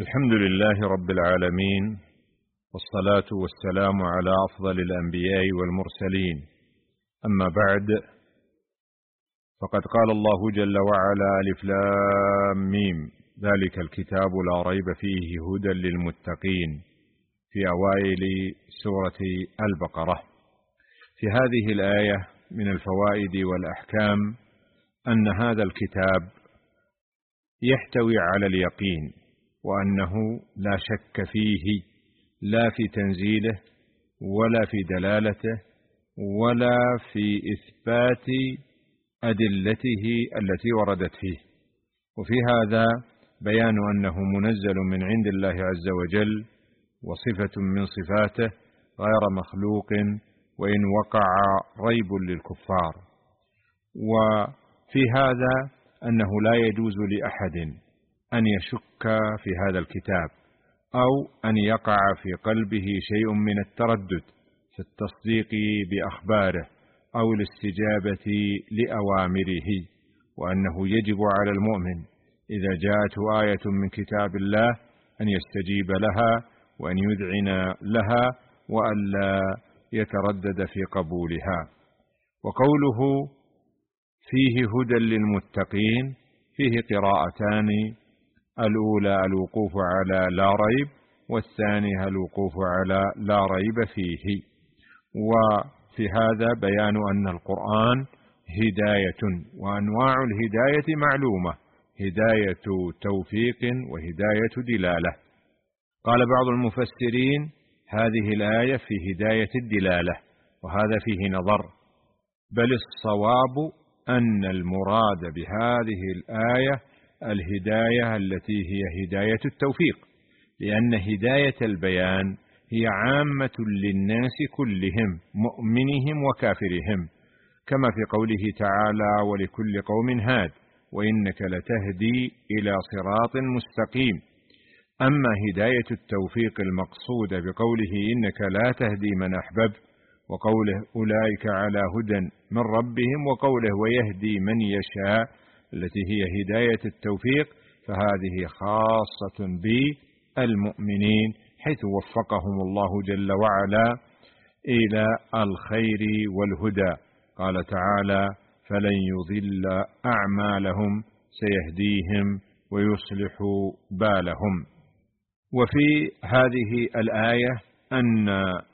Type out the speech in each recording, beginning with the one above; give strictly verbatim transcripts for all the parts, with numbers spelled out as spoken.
الحمد لله رب العالمين، والصلاة والسلام على أفضل الأنبياء والمرسلين. أما بعد، فقد قال الله جل وعلا: ألف لام ميم، ذلك الكتاب لا ريب فيه هدى للمتقين، في أوائل سورة البقرة. في هذه الآية من الفوائد والأحكام أن هذا الكتاب يحتوي على اليقين، وأنه لا شك فيه، لا في تنزيله ولا في دلالته ولا في إثبات أدلته التي وردت فيه. وفي هذا بيان أنه منزل من عند الله عز وجل، وصفة من صفاته غير مخلوق، وإن وقع ريب للكفار. وفي هذا أنه لا يجوز لأحد أن يشك في هذا الكتاب، أو أن يقع في قلبه شيء من التردد في التصديق بأخباره أو الاستجابة لأوامره، وأنه يجب على المؤمن إذا جاءته آية من كتاب الله أن يستجيب لها، وأن يذعن لها، وألا يتردد في قبولها. وقوله فيه هدى للمتقين فيه قراءتان: الأولى الوقوف على لا ريب، والثانية الوقوف على لا ريب فيه. وفي هذا بيان أن القرآن هداية، وأنواع الهداية معلومة: هداية توفيق وهداية دلالة. قال بعض المفسرين: هذه الآية في هداية الدلالة، وهذا فيه نظر، بل الصواب أن المراد بهذه الآية الهداية التي هي هداية التوفيق، لأن هداية البيان هي عامة للناس كلهم، مؤمنهم وكافرهم، كما في قوله تعالى: ولكل قوم هاد وإنك لتهدي إلى صراط مستقيم. أما هداية التوفيق المقصودة بقوله إنك لا تهدي من أحببت، وقوله أولئك على هدى من ربهم، وقوله ويهدي من يشاء التي هي هداية التوفيق، فهذه خاصة بالمؤمنين، حيث وفقهم الله جل وعلا إلى الخير والهدى. قال تعالى: فلن يضل أعمالهم سيهديهم ويصلح بالهم. وفي هذه الآية أن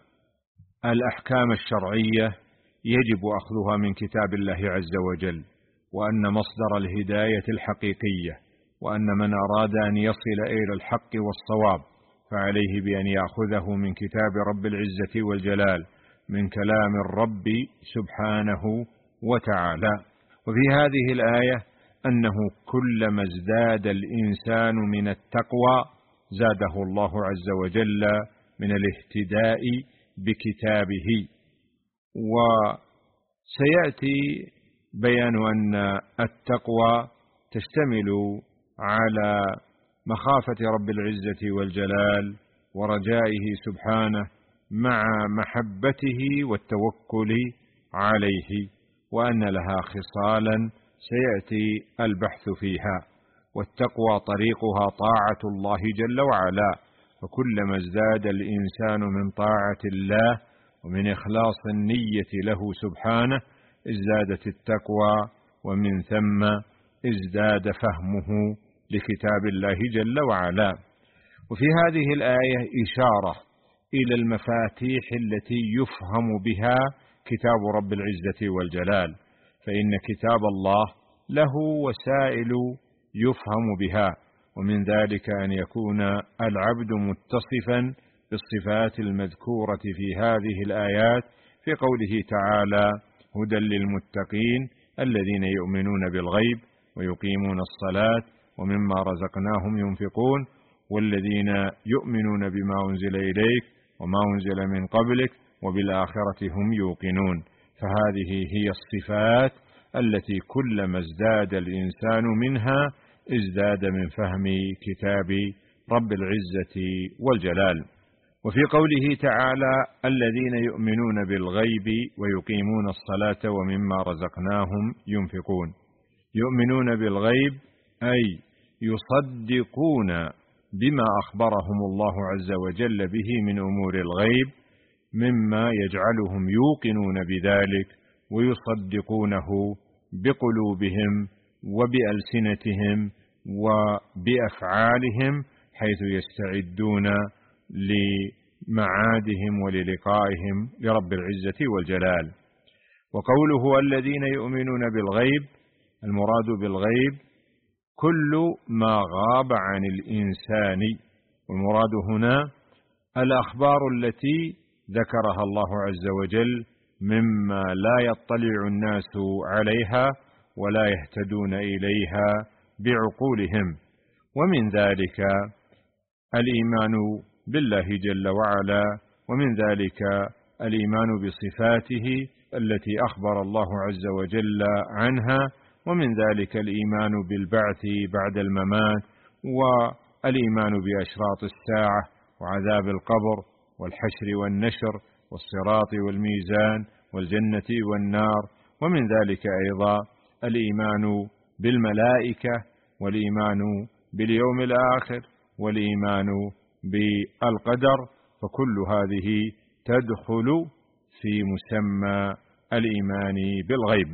الأحكام الشرعية يجب أخذها من كتاب الله عز وجل، وأن مصدر الهداية الحقيقية، وأن من أراد أن يصل إلى الحق والصواب فعليه بأن يأخذه من كتاب رب العزة والجلال، من كلام الرب سبحانه وتعالى. وفي هذه الآية أنه كلما ازداد الإنسان من التقوى زاده الله عز وجل من الاهتداء بكتابه. وسيأتي بيان أن التقوى تشتمل على مخافة رب العزة والجلال ورجائه سبحانه، مع محبته والتوكل عليه، وأن لها خصالا سيأتي البحث فيها. والتقوى طريقها طاعة الله جل وعلا، فكلما ازداد الإنسان من طاعة الله ومن إخلاص النية له سبحانه ازدادت التقوى، ومن ثم ازداد فهمه لكتاب الله جل وعلا. وفي هذه الآية إشارة إلى المفاتيح التي يفهم بها كتاب رب العزة والجلال، فإن كتاب الله له وسائل يفهم بها، ومن ذلك أن يكون العبد متصفا بالصفات المذكورة في هذه الآيات، في قوله تعالى: هدى للمتقين الذين يؤمنون بالغيب ويقيمون الصلاة ومما رزقناهم ينفقون، والذين يؤمنون بما أنزل إليك وما أنزل من قبلك وبالآخرة هم يوقنون. فهذه هي الصفات التي كلما ازداد الإنسان منها ازداد من فهم كتاب رب العزة والجلال. وفي قوله تعالى: الذين يؤمنون بالغيب ويقيمون الصلاة ومما رزقناهم ينفقون. يؤمنون بالغيب أي يصدقون بما أخبرهم الله عز وجل به من أمور الغيب، مما يجعلهم يوقنون بذلك ويصدقونه بقلوبهم وبألسنتهم وبأفعالهم، حيث يستعدون لمعادهم وللقائهم لرب العزة والجلال. وقوله الذين يؤمنون بالغيب، المراد بالغيب كل ما غاب عن الإنسان، والمراد هنا الأخبار التي ذكرها الله عز وجل مما لا يطلع الناس عليها ولا يهتدون إليها بعقولهم، ومن ذلك الإيمان بالله جل وعلا، ومن ذلك الإيمان بصفاته التي أخبر الله عز وجل عنها، ومن ذلك الإيمان بالبعث بعد الممات، والإيمان بأشراط الساعة وعذاب القبر والحشر والنشر والصراط والميزان والجنة والنار، ومن ذلك أيضا الإيمان بالملائكة والإيمان باليوم الآخر والإيمان بالقدر، فكل هذه تدخل في مسمى الإيمان بالغيب.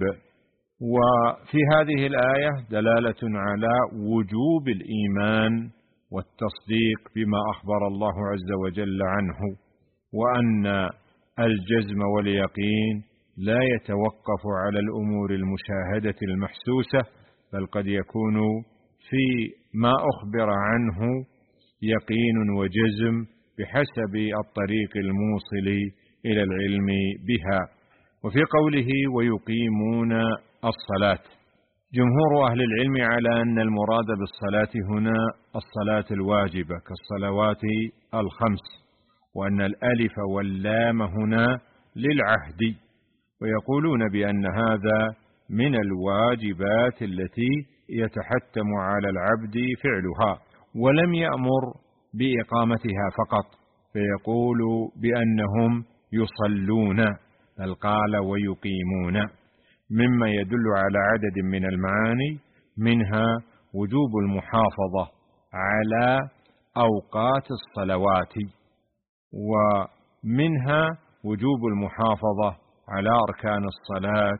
وفي هذه الآية دلالة على وجوب الإيمان والتصديق بما أخبر الله عز وجل عنه، وأن الجزم واليقين لا يتوقف على الأمور المشاهدة المحسوسة، بل قد يكون في ما أخبر عنه يقين وجزم بحسب الطريق الموصل إلى العلم بها. وفي قوله ويقيمون الصلاة، جمهور أهل العلم على أن المراد بالصلاة هنا الصلاة الواجبة كالصلوات الخمس، وأن الألف واللام هنا للعهد، ويقولون بأن هذا من الواجبات التي يتحتم على العبد فعلها، ولم يأمر بإقامتها فقط، فيقول بأنهم يصلون، بل قال ويقيمون، مما يدل على عدد من المعاني، منها وجوب المحافظة على أوقات الصلوات، ومنها وجوب المحافظة على أركان الصلاة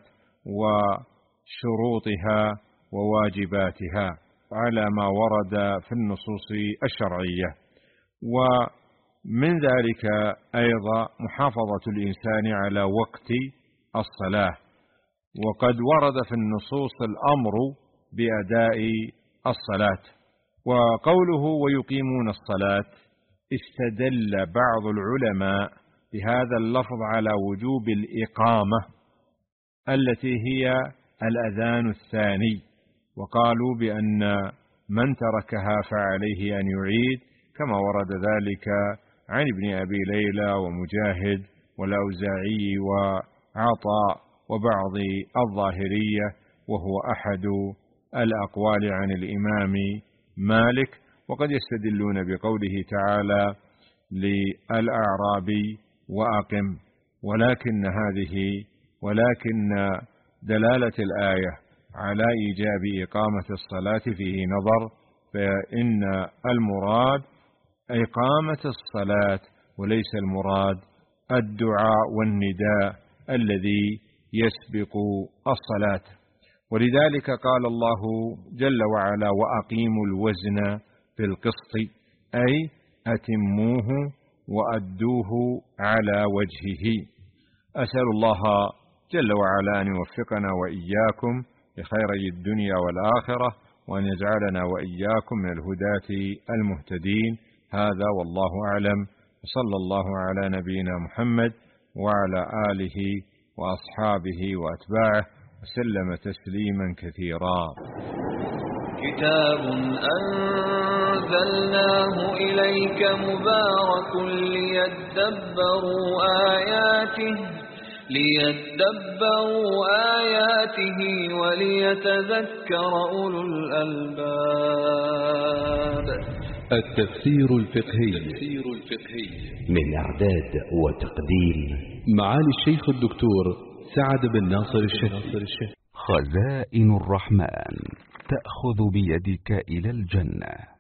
وشروطها وواجباتها على ما ورد في النصوص الشرعية. ومن ذلك أيضا محافظة الإنسان على وقت الصلاة، وقد ورد في النصوص الأمر بأداء الصلاة. وقوله ويقيمون الصلاة استدل بعض العلماء بهذا اللفظ على وجوب الإقامة التي هي الأذان الثاني، وقالوا بأن من تركها فعليه أن يعيد، كما ورد ذلك عن ابن أبي ليلى ومجاهد والأوزاعي وعطاء وبعض الظاهرية، وهو أحد الأقوال عن الإمام مالك. وقد يستدلون بقوله تعالى للأعرابي وأقم، ولكن هذه ولكن دلالة الآية على إيجاب إقامة الصلاة فيه نظر، فإن المراد إقامة الصلاة وليس المراد الدعاء والنداء الذي يسبق الصلاة. ولذلك قال الله جل وعلا وأقيموا الوزن بالقسط، أي أتموه وأدوه على وجهه. أسأل الله جل وعلا أن يوفقنا وإياكم لخيري الدنيا والآخرة، وأن يجعلنا وإياكم من الهداة المهتدين. هذا والله أعلم، وصلى الله على نبينا محمد وعلى آله وأصحابه وأتباعه وسلم تسليما كثيرا. كتاب أنزلناه إليك مبارك ليدبروا آياته ليدبروا آياته وليتذكر أولو الألباب. التفسير الفقهي من إعداد وتقديم معالي الشيخ الدكتور سعد بن ناصر الشهري. خزائن الرحمن تأخذ بيدك إلى الجنة.